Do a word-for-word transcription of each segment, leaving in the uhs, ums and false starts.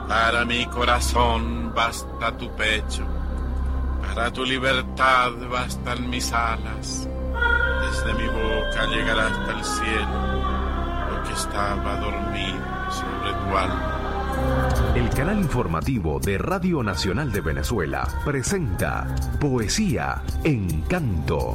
Para mi corazón basta tu pecho, para tu libertad bastan mis alas. Desde mi boca llegará hasta el cielo lo que estaba dormido sobre tu alma. El canal informativo de Radio Nacional de Venezuela presenta Poesía en Canto.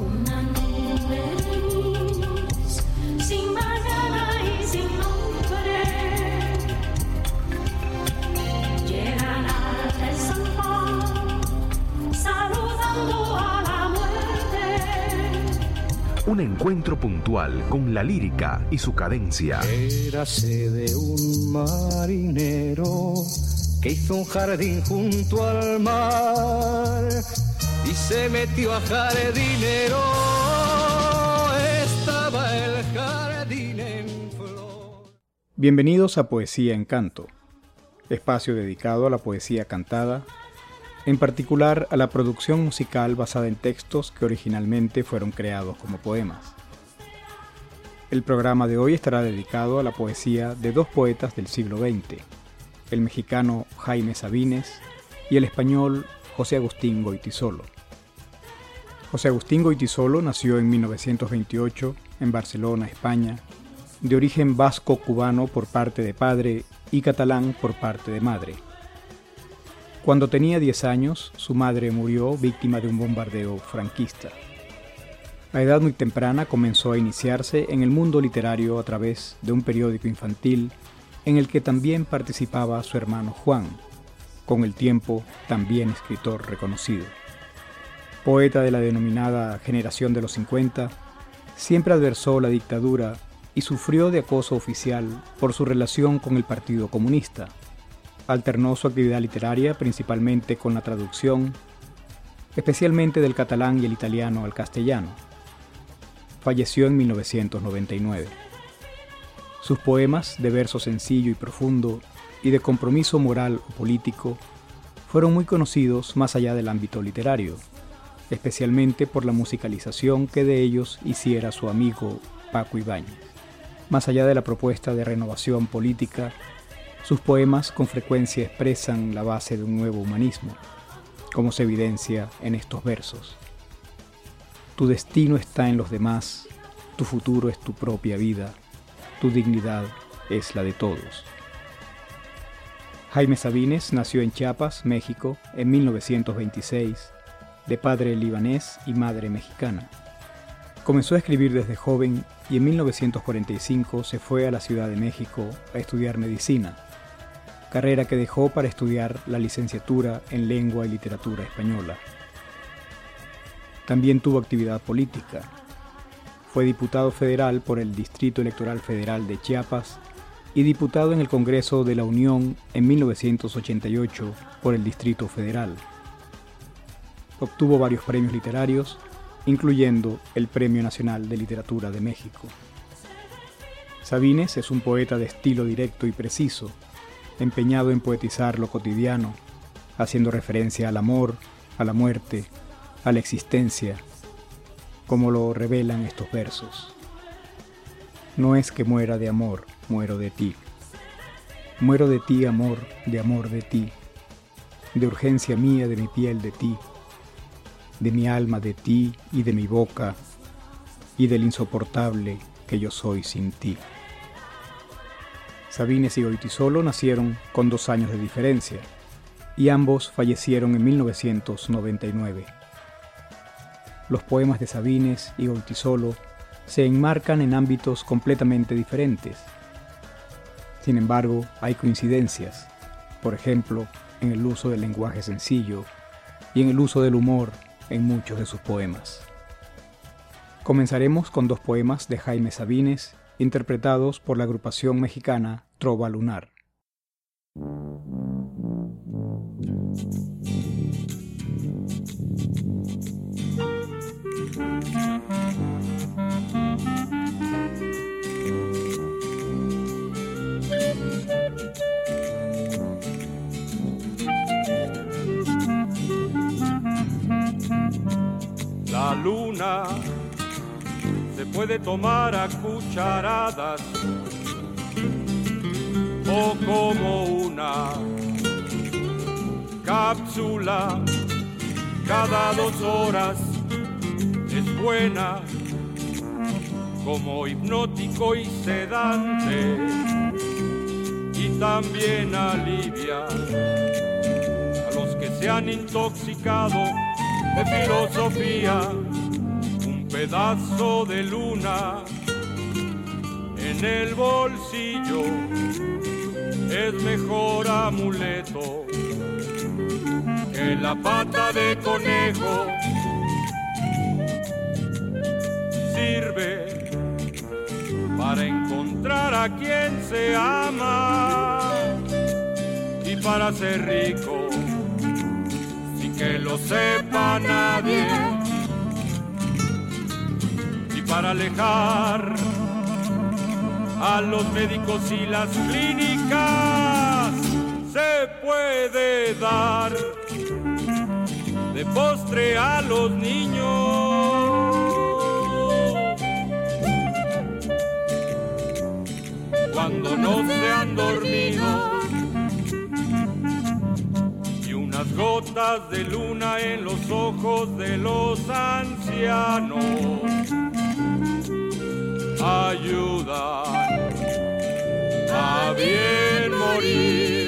Un encuentro puntual con la lírica y su cadencia. Érase de un marinero que hizo un jardín junto al mar y se metió a jardinero. Estaba el jardín en flor. Bienvenidos a Poesía en Canto, espacio dedicado a la poesía cantada, en particular a la producción musical basada en textos que originalmente fueron creados como poemas. El programa de hoy estará dedicado a la poesía de dos poetas del siglo veinte, el mexicano Jaime Sabines y el español José Agustín Goytisolo. José Agustín Goytisolo nació en mil novecientos veintiocho en Barcelona, España, de origen vasco-cubano por parte de padre y catalán por parte de madre. Cuando tenía diez años, su madre murió víctima de un bombardeo franquista. A edad muy temprana comenzó a iniciarse en el mundo literario a través de un periódico infantil en el que también participaba su hermano Juan, con el tiempo también escritor reconocido. Poeta de la denominada generación de los cincuenta, siempre adversó la dictadura y sufrió de acoso oficial por su relación con el Partido Comunista. Alternó su actividad literaria principalmente con la traducción, especialmente del catalán y el italiano al castellano. Falleció en mil novecientos noventa y nueve. Sus poemas, de verso sencillo y profundo y de compromiso moral o político, fueron muy conocidos más allá del ámbito literario, especialmente por la musicalización que de ellos hiciera su amigo Paco Ibáñez. Más allá de la propuesta de renovación política, sus poemas con frecuencia expresan la base de un nuevo humanismo, como se evidencia en estos versos. Tu destino está en los demás, tu futuro es tu propia vida, tu dignidad es la de todos. Jaime Sabines nació en Chiapas, México, en mil novecientos veintiséis, de padre libanés y madre mexicana. Comenzó a escribir desde joven y en mil novecientos cuarenta y cinco se fue a la Ciudad de México a estudiar medicina, carrera que dejó para estudiar la licenciatura en Lengua y Literatura Española. También tuvo actividad política. Fue diputado federal por el Distrito Electoral Federal de Chiapas y diputado en el Congreso de la Unión en mil novecientos ochenta y ocho por el Distrito Federal. Obtuvo varios premios literarios, incluyendo el Premio Nacional de Literatura de México. Sabines es un poeta de estilo directo y preciso, empeñado en poetizar lo cotidiano, haciendo referencia al amor, a la muerte, a la existencia, como lo revelan estos versos. No es que muera de amor, muero de ti. Muero de ti, amor, de amor de ti, de urgencia mía, de mi piel de ti, de mi alma de ti y de mi boca, y del insoportable que yo soy sin ti. Sabines y Goytisolo nacieron con dos años de diferencia, y ambos fallecieron en mil novecientos noventa y nueve. Los poemas de Sabines y Goytisolo se enmarcan en ámbitos completamente diferentes. Sin embargo, hay coincidencias, por ejemplo, en el uso del lenguaje sencillo y en el uso del humor en muchos de sus poemas. Comenzaremos con dos poemas de Jaime Sabines, interpretados por la agrupación mexicana Trova Lunar. La luna se puede tomar a cucharadas o como una cápsula cada dos horas es buena como hipnótico y sedante, y también alivia a los que se han intoxicado de filosofía. Un pedazo de luna en el bolsillo es mejor amuleto que la pata de conejo. Sirve para encontrar a quien se ama y para ser rico sin que lo sepa nadie, y para alejar a los médicos y las clínicas. Se puede dar de postre a los niños cuando no se han dormido, y unas gotas de luna en los ojos de los ancianos ayudan a bien morir.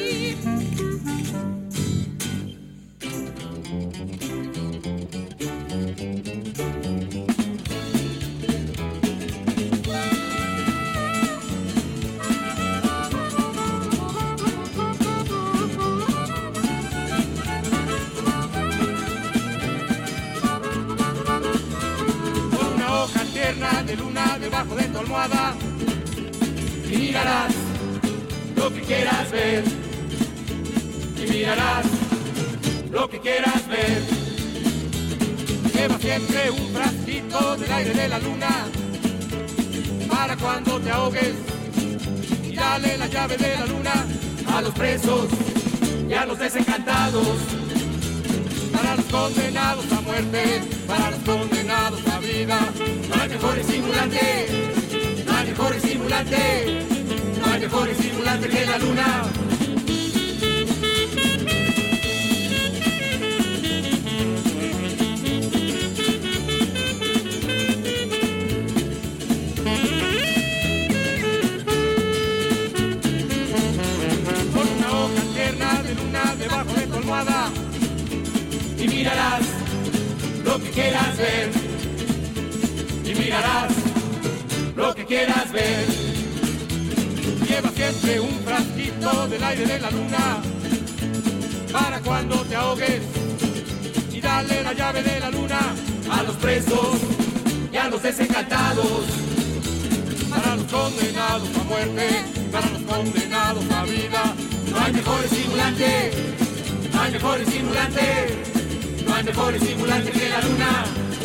De luna debajo de tu almohada y mirarás lo que quieras ver, y mirarás lo que quieras ver. Lleva siempre un frasquito del aire de la luna para cuando te ahogues, y dale la llave de la luna a los presos y a los desencantados, para los condenados a muerte, para los condenados a vida. No hay mejor estimulante, no hay mejor estimulante, no hay mejor estimulante que la luna. Con una hoja tierna de luna debajo de tu almohada y mirarás lo que quieras ver, y mirarás lo que quieras ver. Lleva siempre un frasquito del aire de la luna para cuando te ahogues, y dale la llave de la luna a los presos y a los desencantados, para los condenados a muerte, para los condenados a vida. No hay mejor estimulante, no hay mejor estimulante, no hay mejor estimulante que la luna.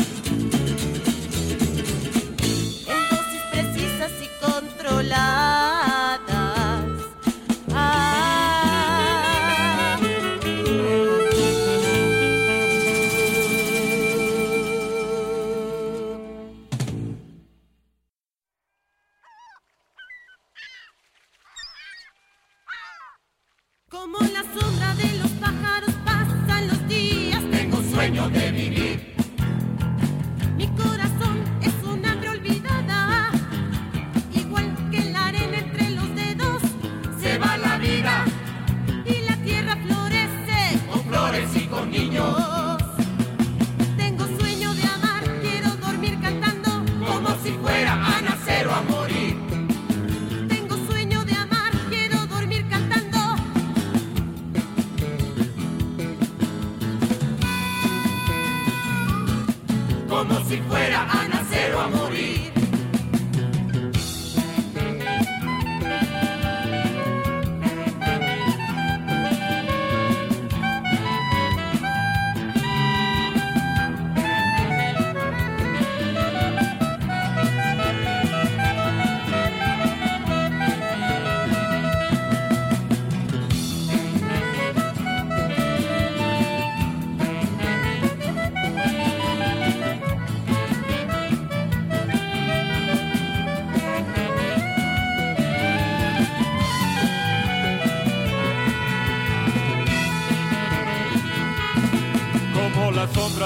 En dosis precisas y controladas. Ah. Como la sombra de los pájaros pasan los días. Tengo sueño de vivir. Mi corazón es un hambre olvidada, igual que la arena entre los dedos. Se va la vida Y la tierra florece con flores y con niños, Tengo sueño de amar, quiero dormir cantando como si fuera a nacer o a morir. Tengo sueño de amar, quiero dormir cantando Como si fuera a nacer o a morir.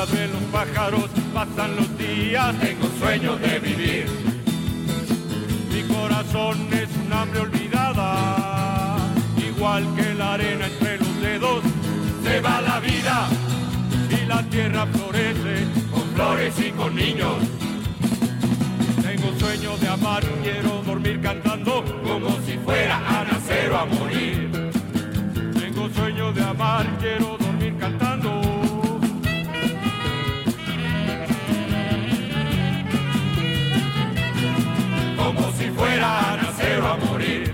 pensado en los pájaros, pasan los días, tengo sueños de vivir. Mi corazón es un hambre olvidada, igual que la arena entre los dedos, se va la vida y la tierra florece con flores y con niños. Tengo sueños de amar, quiero dormir cantando como si fuera a nacer o a morir. Tengo sueños de amar, quiero dormir cantando como si fuera a nacer o a morir.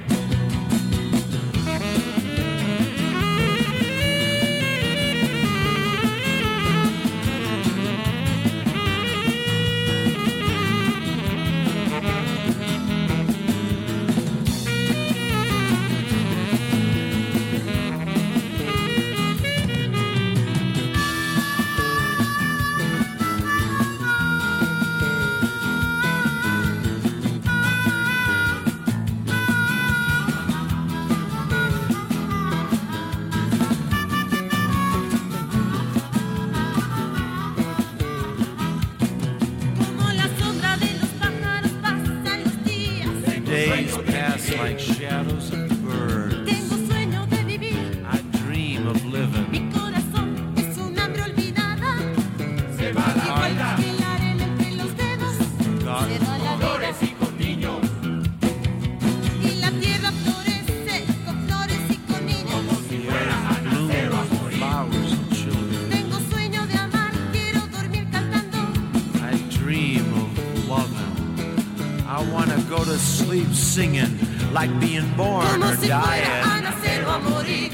Like shadows of birds. Tengo sueño de vivir. I dream of living. Mi corazón es un hambre olvidada. Se va la Igual vida. que la arena entre los dedos. God. Se va la Flores vida. y con niños. Y la tierra florece con flores y con niños. Como si fuera a nacer o a morir. Flowers and children. Tengo sueño de amar, quiero dormir cantando. I dream of loving. I wanna go to sleep singing, like being born Como or si fuera a dying. nacer o a morir.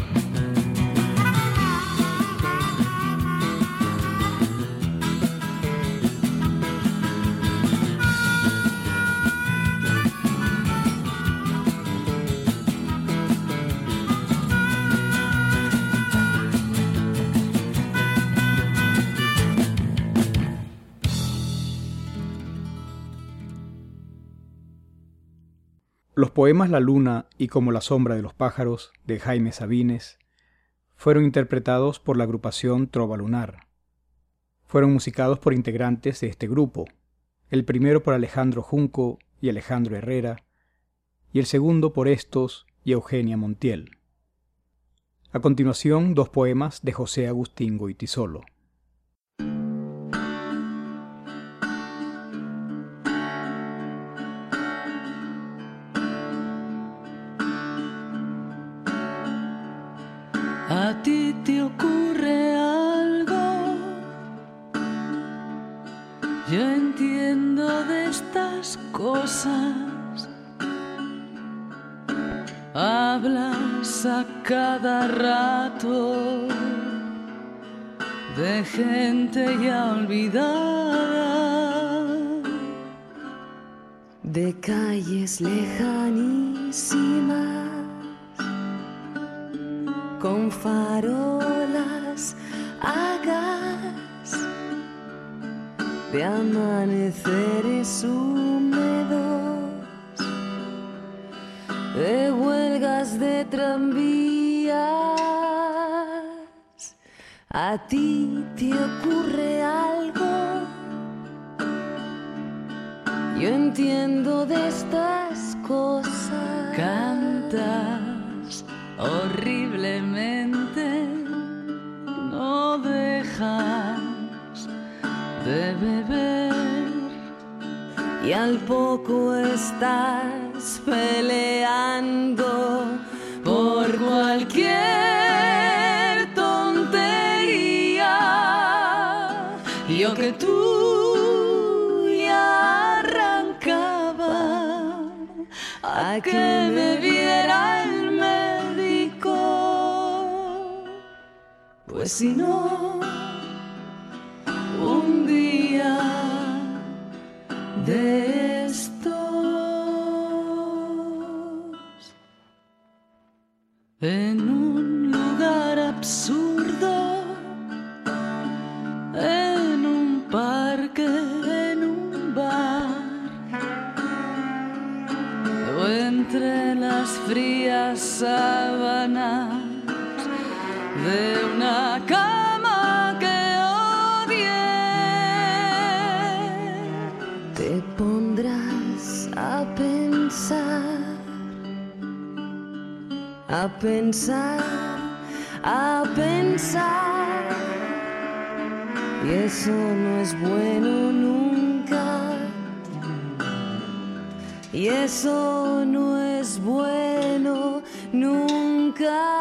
Los poemas La Luna y Como la sombra de los pájaros, de Jaime Sabines, fueron interpretados por la agrupación Trova Lunar. Fueron musicados por integrantes de este grupo, el primero por Alejandro Junco y Alejandro Herrera, y el segundo por estos y Eugenia Montiel. A continuación, dos poemas de José Agustín Goytisolo. ¿A ti te ocurre algo? Yo entiendo de estas cosas. Hablas a cada rato de gente ya olvidada, de calles lejanísimas, con farolas a gas, de amaneceres húmedos, de huelgas de tranvías. ¿A ti te ocurre algo? Yo entiendo de estas cosas. cantas horriblemente, no dejas de beber y al poco estás peleando por cualquier tontería. Yo que tú ya arrancaba a que me viera el médico, pues si no, un día de estos, en un lugar absurdo, en un parque, en un bar, o entre las frías sábanas de una cama que odié, te pondrás a pensar, a pensar, a pensar, y eso no es bueno nunca, y eso no es bueno nunca.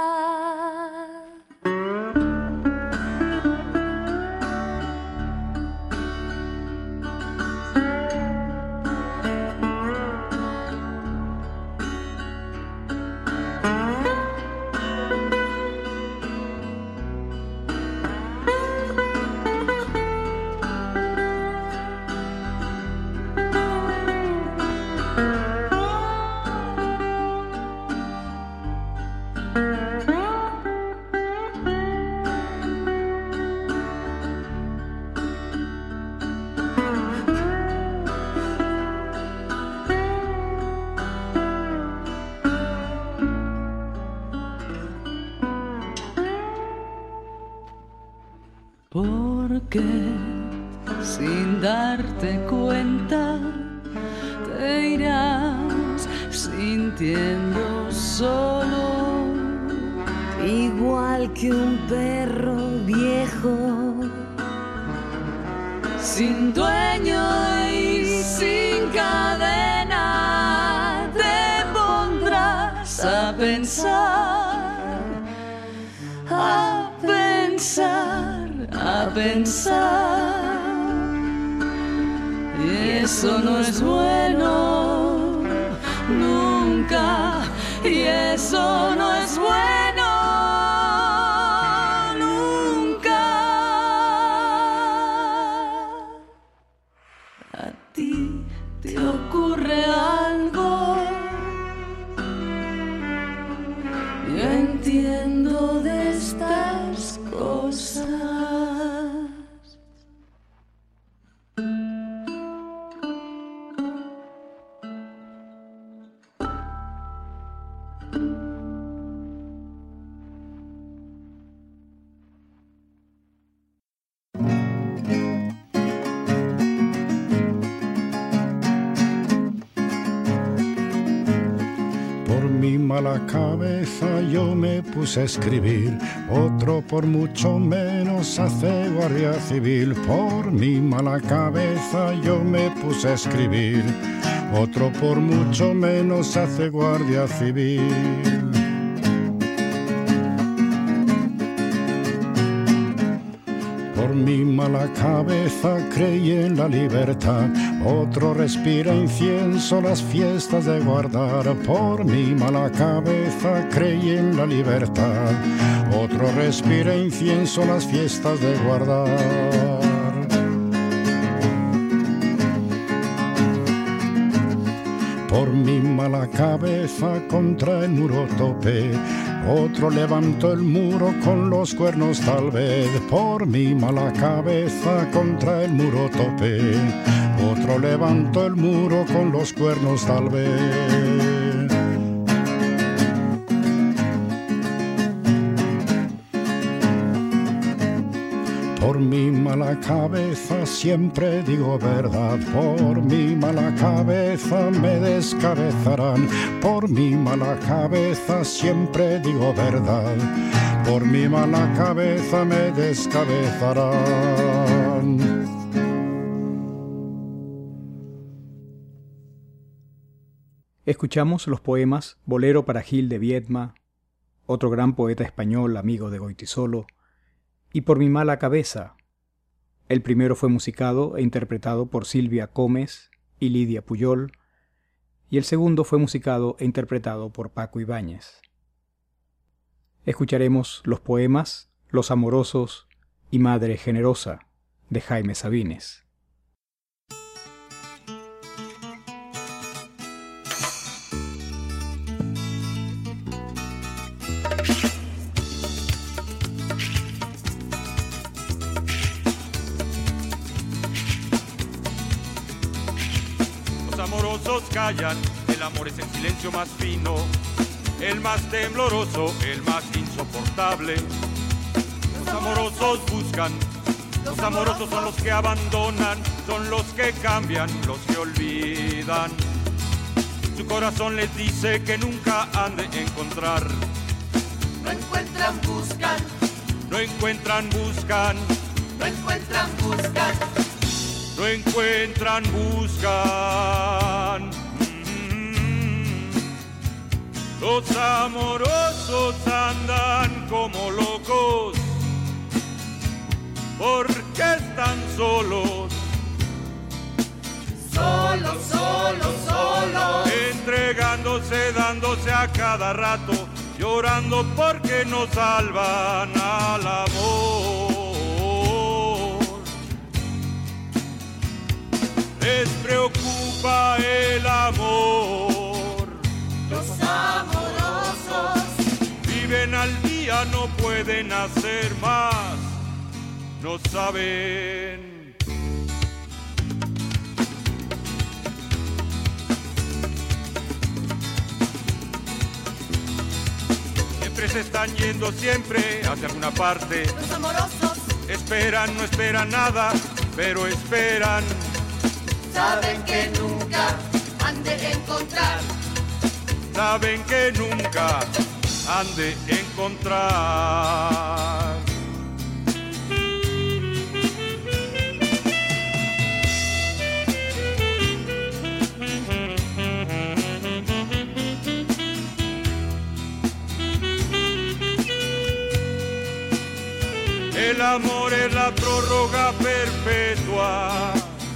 Porque sin darte cuenta te irás sintiendo solo, igual que un perro viejo, sin dueño y sin cadena. Te pondrás a pensar, a pensar, a pensar, y eso no es bueno nunca, y eso no es bueno nunca. A ti te ocurre algo, yo entiendo de estas cosas. La cabeza yo me puse a escribir, otro por mucho menos hace guardia civil. Por mi mala cabeza yo me puse a escribir, otro por mucho menos hace guardia civil. Por mi mala cabeza creí en la libertad, otro respira incienso las fiestas de guardar. Por mi mala cabeza creí en la libertad, otro respira incienso las fiestas de guardar. Por mi mala cabeza contra el muro topé, otro levantó el muro con los cuernos tal vez. Por mi mala cabeza contra el muro topé, otro levantó el muro con los cuernos tal vez. Por mi mala cabeza siempre digo verdad, por mi mala cabeza me descabezarán. Por mi mala cabeza siempre digo verdad, por mi mala cabeza me descabezarán. Escuchamos los poemas Bolero para Gil de Viedma, otro gran poeta español amigo de Goytisolo, y Por mi mala cabeza. El primero fue musicado e interpretado por Silvia Comes y Lidia Puyol, y el segundo fue musicado e interpretado por Paco Ibáñez. Escucharemos los poemas Los Amorosos y Madre Generosa, de Jaime Sabines. Amorosos callan, el amor es el silencio más fino, el más tembloroso, el más insoportable. Los amorosos buscan, los amorosos son los que abandonan, son los que cambian, los que olvidan. Su corazón les dice que nunca han de encontrar. No encuentran, buscan. No encuentran, buscan. No encuentran, buscan. No encuentran, buscan. Mm-hmm. Los amorosos andan como locos porque están solos. Solos, solos, solos. Entregándose, dándose a cada rato, llorando porque no salvan al amor. Les preocupa el amor. Los amorosos viven al día, no pueden hacer más, no saben. Se están yendo siempre hacia alguna parte. Los amorosos esperan, no esperan nada, pero esperan. Saben que nunca han de encontrar. Saben que nunca han de encontrar. El amor es la prórroga perpetua,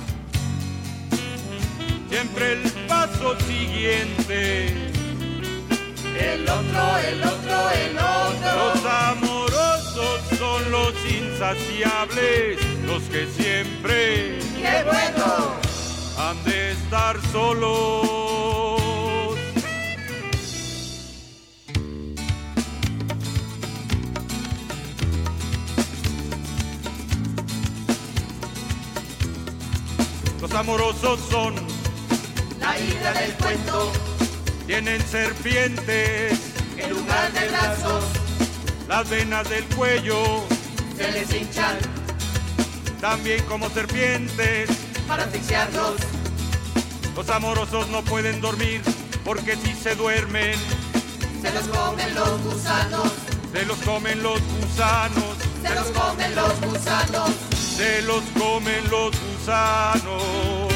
siempre el paso siguiente. El otro, el otro, el otro. Los amorosos son los insaciables, los que siempre, ¡qué bueno!, han de estar solos. Los amorosos son la hidra del cuento. Tienen serpientes en lugar de brazos. Las venas del cuello se les hinchan, también como serpientes, para asfixiarlos. Los amorosos no pueden dormir porque si se duermen se los comen los gusanos. Se los comen los gusanos. Se los comen los gusanos. Se los comen los gusanos.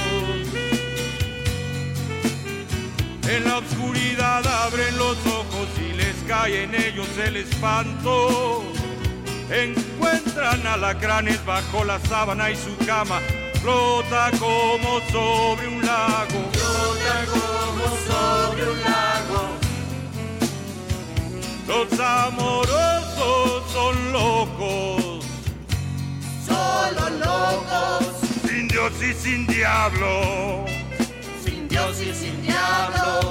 En la oscuridad abren los ojos y les cae en ellos el espanto. Encuentran alacranes bajo la sábana y su cama flota como sobre un lago. Flota como sobre un lago. Los amorosos son locos. Solo locos. Sin Dios y sin diablo. Sin Dios y sin diablo.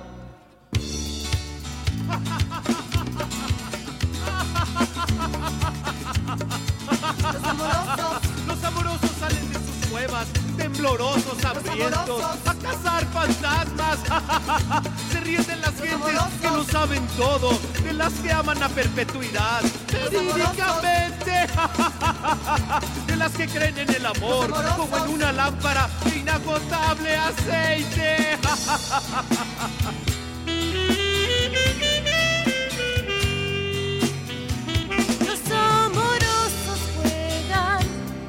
Los amorosos. Los amorosos salen de sus cuevas, temblorosos, hambrientos, a cazar fantasmas. Se ríen de las gentes que lo saben todo, de las que aman a perpetuidad, verídicamente. De las que creen en el amor como en una lámpara de inagotable aceite. Los amorosos juegan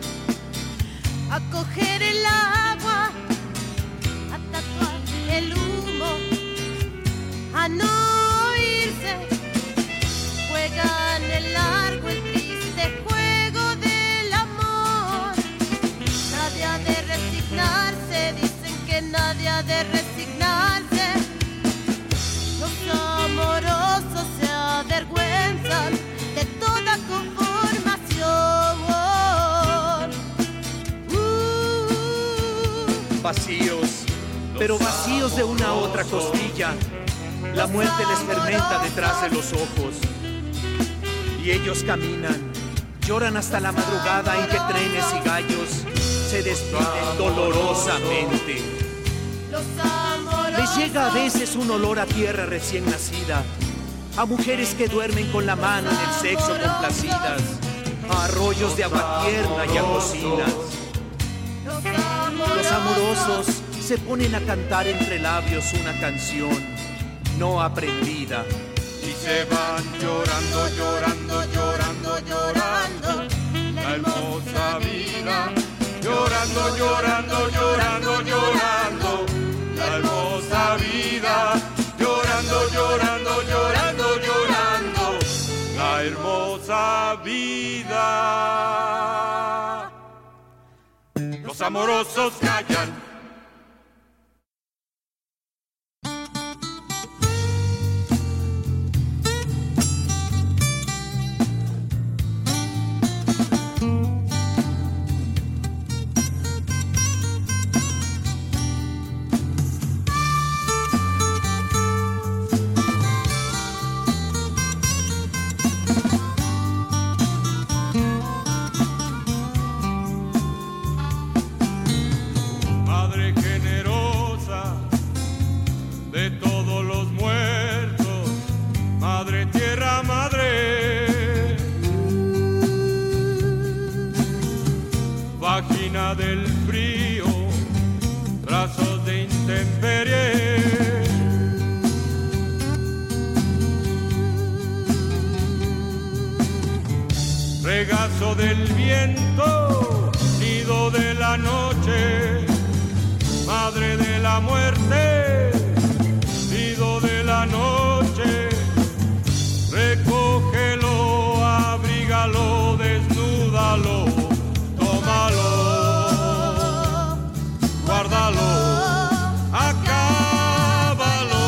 a coger el agua, a tatuar el humo, a no irse. Juegan el largo, el triste juego del amor. Nadie ha de resignarse, dicen que nadie ha de resignarse. Los amorosos se avergüenzan de toda conformación. Uh, Vacíos, pero vacíos de una otra costilla. La muerte les fermenta detrás de los ojos. Y ellos caminan, lloran hasta la madrugada en que trenes y gallos se despiden dolorosamente. Les llega a veces un olor a tierra recién nacida, a mujeres que duermen con la mano en el sexo complacidas, a arroyos de agua tierna y a cocinas. amorosos se ponen a cantar entre labios una canción no aprendida. Y se van llorando, llorando, llorando, llorando, la hermosa vida. Llorando, llorando, llorando, llorando, la hermosa vida. Llorando, llorando, llorando, llorando, la hermosa vida. Los amorosos callan. Del frío, brazos de intemperie, regazo del viento, nido de la noche, madre de la muerte, nido de la noche, recógelo, abrígalo, desnúdalo, tómalo. Guárdalo, acábalo.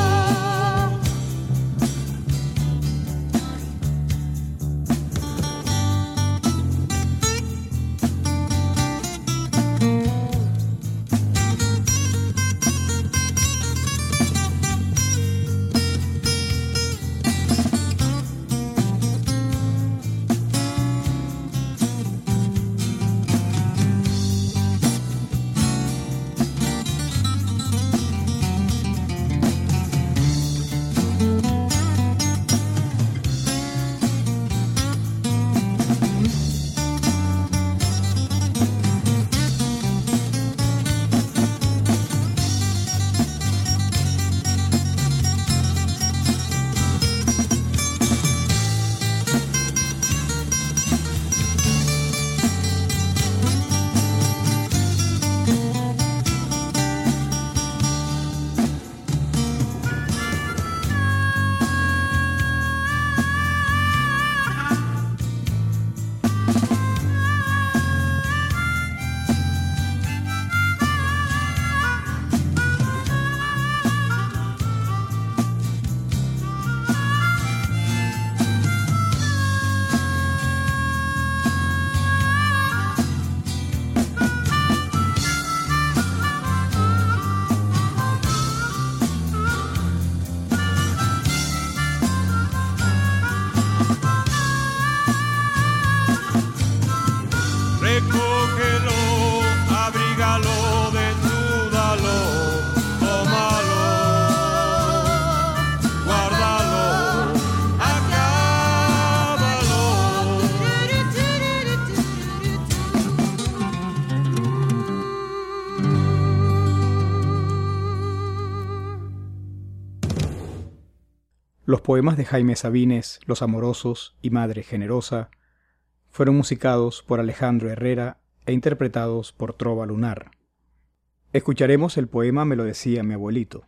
Los poemas de Jaime Sabines, Los Amorosos y Madre Generosa, fueron musicados por Alejandro Herrera e interpretados por Trova Lunar. Escucharemos el poema Me lo decía mi abuelito.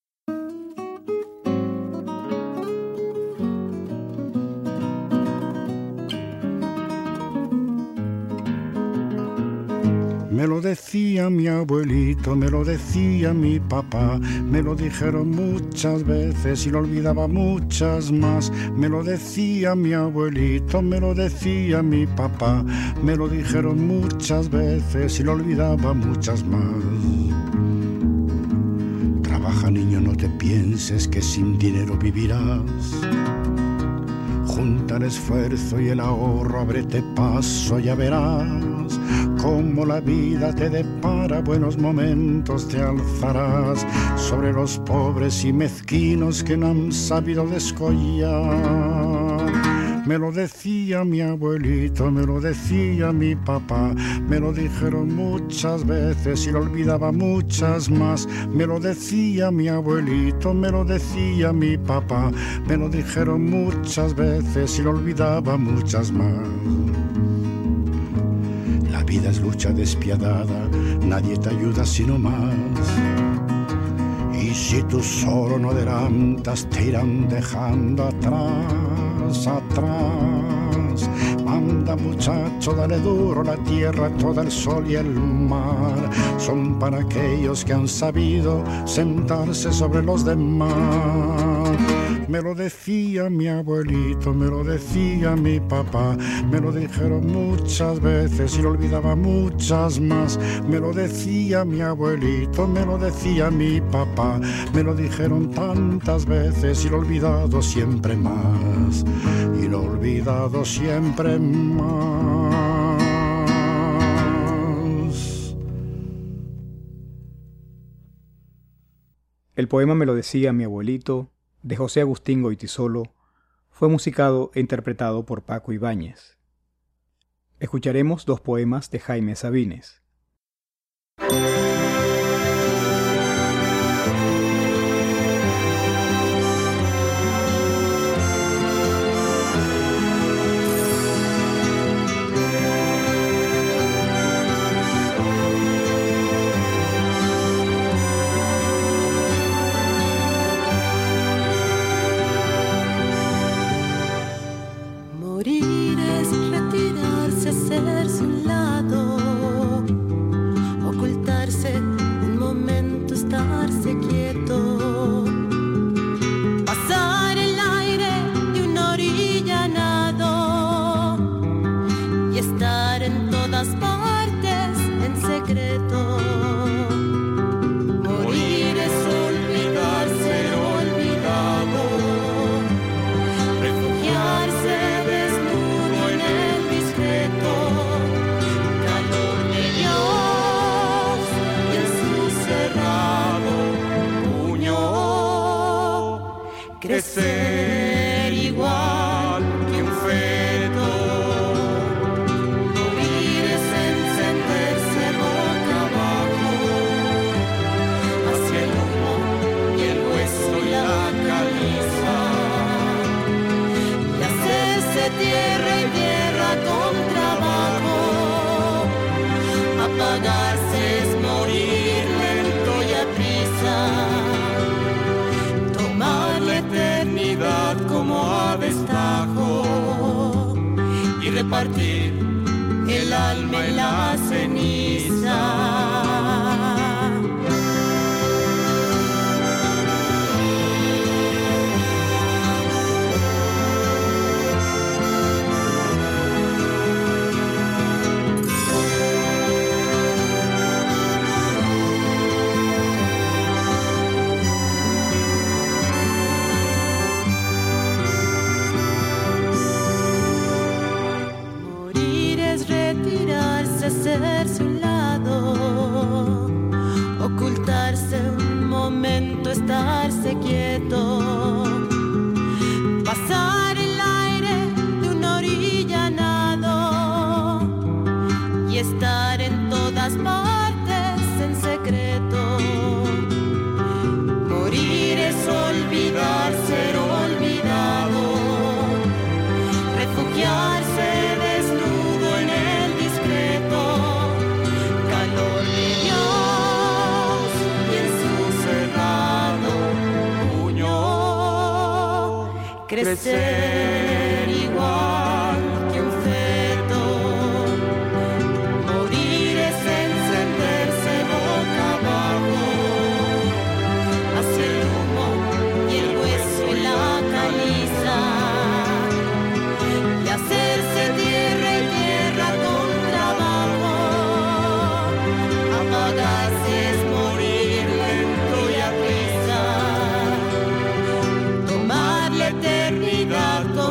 Me lo decía mi abuelito, me lo decía mi papá, me lo dijeron muchas veces y lo olvidaba muchas más. Me lo decía mi abuelito, me lo decía mi papá, me lo dijeron muchas veces y lo olvidaba muchas más. Trabaja, niño, no te pienses que sin dinero vivirás. Junta el esfuerzo y el ahorro, ábrete paso, ya verás cómo la vida te depara buenos momentos, te alzarás sobre los pobres y mezquinos que no han sabido descollar. Me lo decía mi abuelito, me lo decía mi papá, me lo dijeron muchas veces y lo olvidaba muchas más. Me lo decía mi abuelito, me lo decía mi papá, me lo dijeron muchas veces y lo olvidaba muchas más. La vida es lucha despiadada, nadie te ayuda sino más. Y si tú solo no adelantas, te irán dejando atrás, atrás. Manda muchacho, dale duro, la tierra, todo el sol y el mar son para aquellos que han sabido sentarse sobre los demás. Me lo decía mi abuelito, me lo decía mi papá, me lo dijeron muchas veces y lo olvidaba muchas más. Me lo decía mi abuelito, me lo decía mi papá, me lo dijeron tantas veces y lo olvidado siempre más, y lo olvidado siempre más. El poema Me lo decía mi abuelito, de José Agustín Goytisolo, fue musicado e interpretado por Paco Ibáñez. Escucharemos dos poemas de Jaime Sabines. Morir es retirarse, hacerse un lado, ocultarse un momento, estarse quieto, pasar el aire de una orilla a nado y estar en todas partes en secreto. Morir es olvidar, ser olvidado, refugiarse desnudo en el discreto calor de Dios y en su cerrado puño crecer igual que un feto. Morir es encenderse boca abajo hacia el humo y el hueso y la caliza, y hacerse tierra y tierra con trabajo. Apagarse es morir lento y a prisa, tomar la eternidad como a destajo y repartir el alma en la ceniza. Morir es retirarse, hacerse un lado, ocultarse un momento, estarse quieto, pasar el aire de una orilla a nado y estar en todas partes en secreto. Morir es olvidar, ser olvidado, refugiarse desnudo en el discreto calor de Dios y en su cerrado puño crecer igual que un feto. Morir es encenderse boca abajo hacia el humo y el hueso y la caliza, y hacerse tierra y tierra con trabajo. Apagarse es morir lento y a prisa, tomar la eternidad con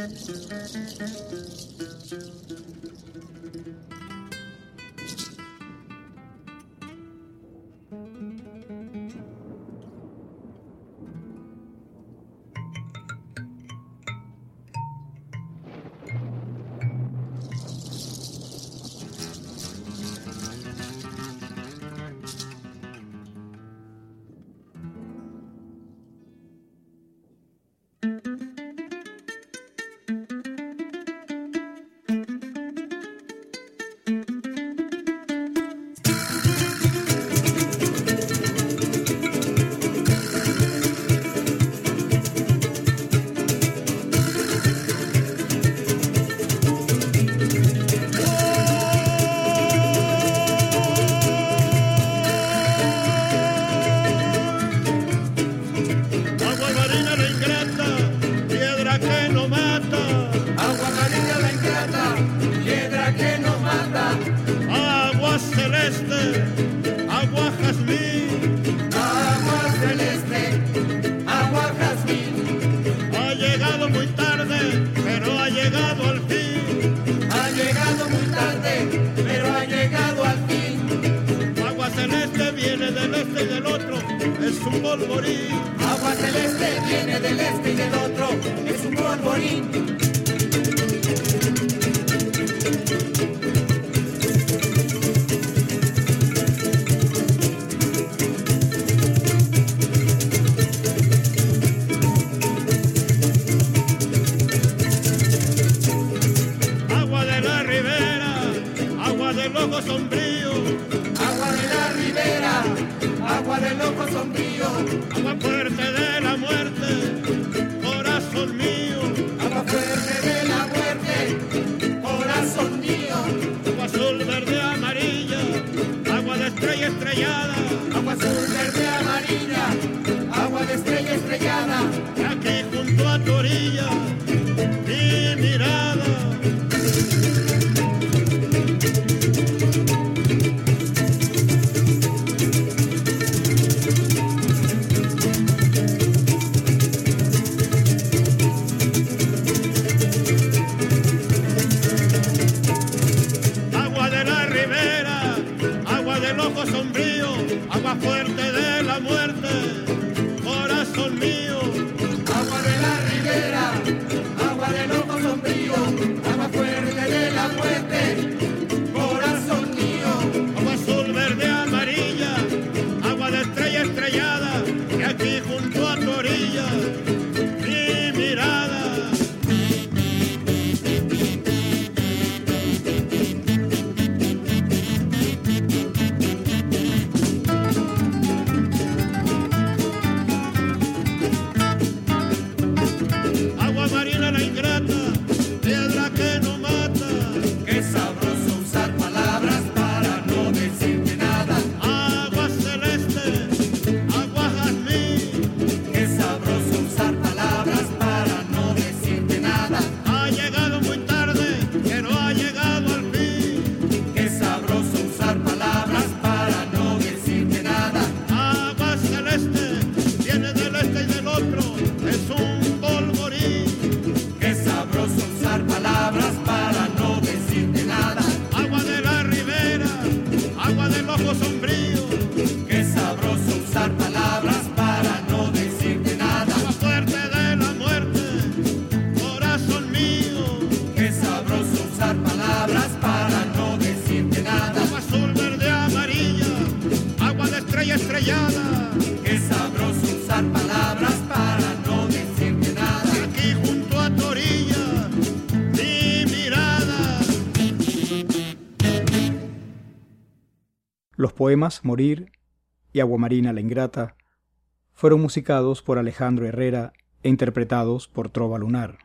Los poemas Morir y Aguamarina la Ingrata fueron musicados por Alejandro Herrera e interpretados por Trova Lunar.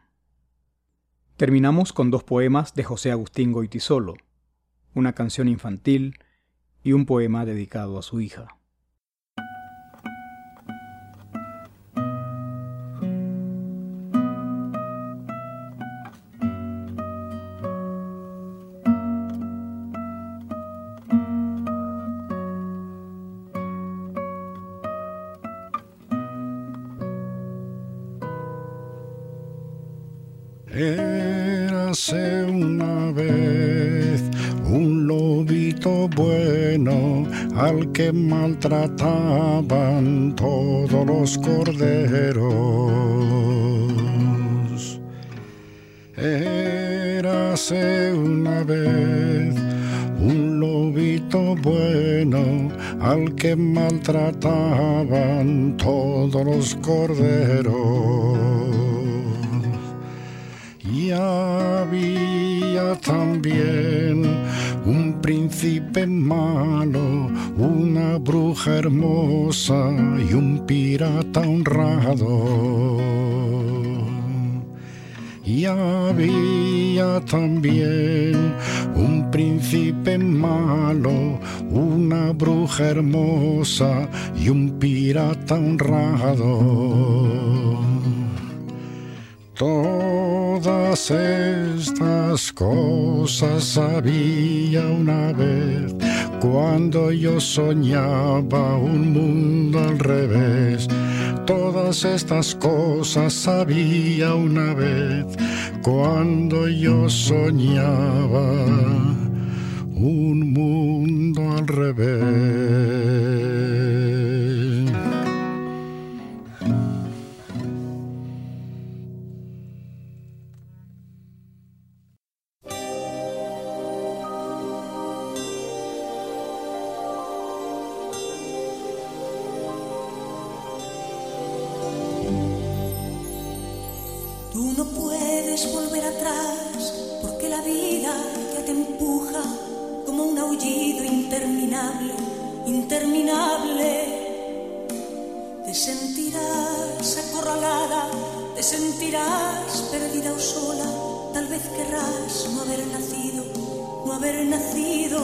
Terminamos con dos poemas de José Agustín Goytisolo, una canción infantil y un poema dedicado a su hija. Érase una vez un lobito bueno al que maltrataban todos los corderos. Érase una vez un lobito bueno al que maltrataban todos los corderos. Y había también un príncipe malo, una bruja hermosa y un pirata honrado. Y había también un príncipe malo, una bruja hermosa y un pirata honrado. Todas estas cosas había una vez, cuando yo soñaba un mundo al revés. Todas estas cosas había una vez, cuando yo soñaba un mundo al revés. Tú no puedes volver atrás porque la vida ya te empuja como un aullido interminable, interminable. Te sentirás acorralada, te sentirás perdida o sola. Tal vez querrás no haber nacido, no haber nacido.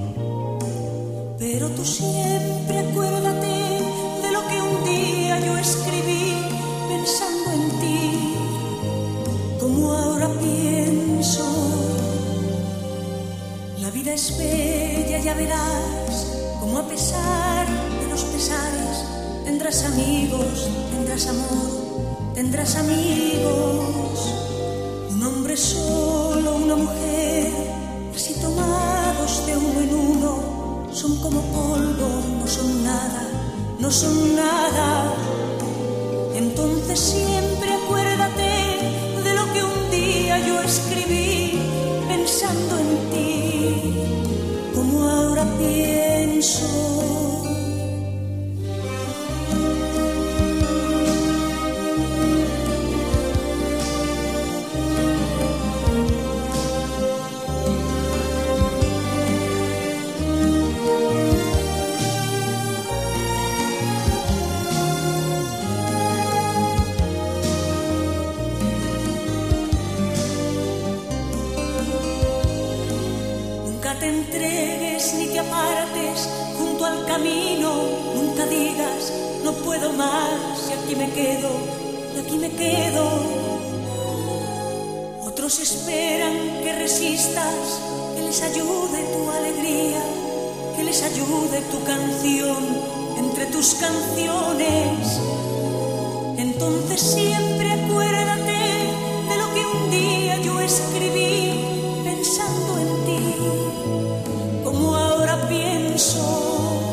Pero tú siempre acuérdate de lo que un día yo escribí pensando en ti. Como ahora pienso, la vida es bella, ya verás, como a pesar de los pesares, tendrás amigos, tendrás amor, tendrás amigos. Un hombre solo, una mujer, así tomados de uno en uno, son como polvo, no son nada, no son nada. Entonces siempre acuérdate de lo que un día yo escribí pensando en ti, como ahora pienso. Te entregues ni te apartes junto al camino, nunca digas no puedo más y aquí me quedo, y aquí me quedo. Otros esperan que resistas, que les ayude tu alegría, que les ayude tu canción entre tus canciones. Entonces siempre acuérdate de lo que un día yo escribí pensando en ti, como ahora pienso.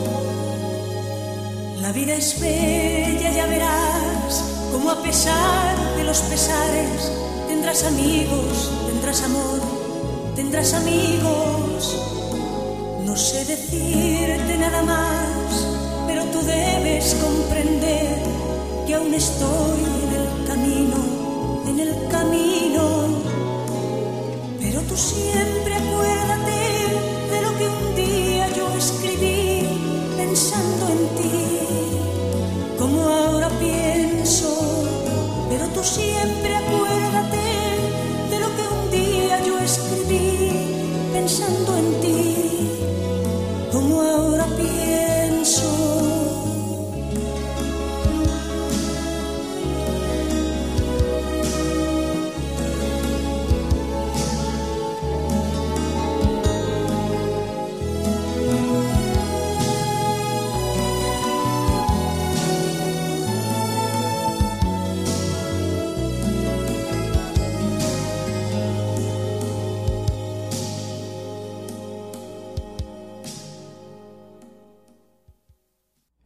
La vida es bella, ya verás, como a pesar de los pesares, tendrás amigos, tendrás amor, tendrás amigos. No sé decirte nada más, pero tú debes comprender que aún estoy en el camino, en el camino. Pero tú siempre acuérdate de lo que un día yo escribí pensando en ti, como ahora pienso. Pero tú siempre acuérdate de lo que un día yo escribí pensando en ti, como ahora pienso.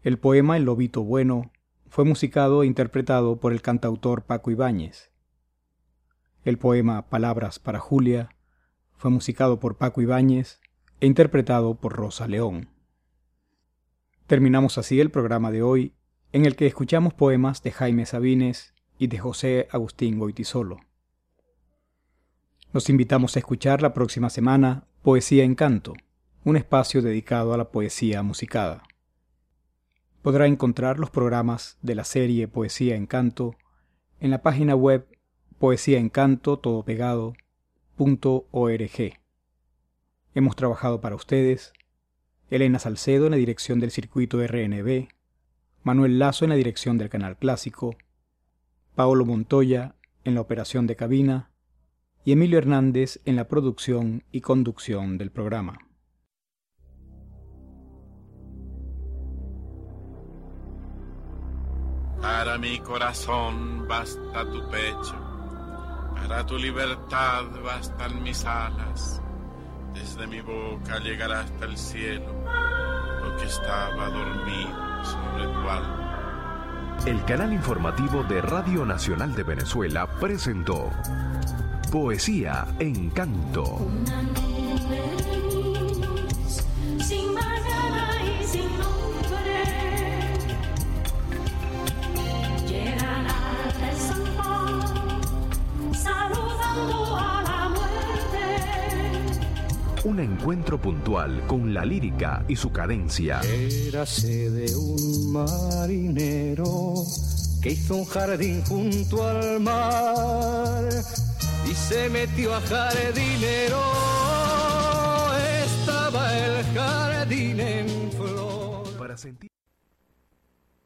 El poema El Lobito Bueno fue musicado e interpretado por el cantautor Paco Ibáñez. El poema Palabras para Julia fue musicado por Paco Ibáñez e interpretado por Rosa León. Terminamos así el programa de hoy, en el que escuchamos poemas de Jaime Sabines y de José Agustín Goytisolo. Los invitamos a escuchar la próxima semana Poesía en Canto, un espacio dedicado a la poesía musicada. Podrá encontrar los programas de la serie Poesía en Canto en la página web poesíaencanto todo pegado punto org. Hemos trabajado para ustedes Elena Salcedo en la dirección del circuito R N B, Manuel Lazo en la dirección del canal clásico, Paolo Montoya en la operación de cabina y Emilio Hernández en la producción y conducción del programa. Para mi corazón basta tu pecho, para tu libertad bastan mis alas, desde mi boca llegará hasta el cielo lo que estaba dormido sobre tu alma. El canal informativo de Radio Nacional de Venezuela presentó Poesía en Canto. Una nube gris, sin mañana y sin nombre, llegan al San Juan, saludando a la muerte. Un encuentro puntual con la lírica y su cadencia. Érase de un marinero que hizo un jardín junto al mar y se metió a jardinero. Estaba el jardín en flor. Para sentir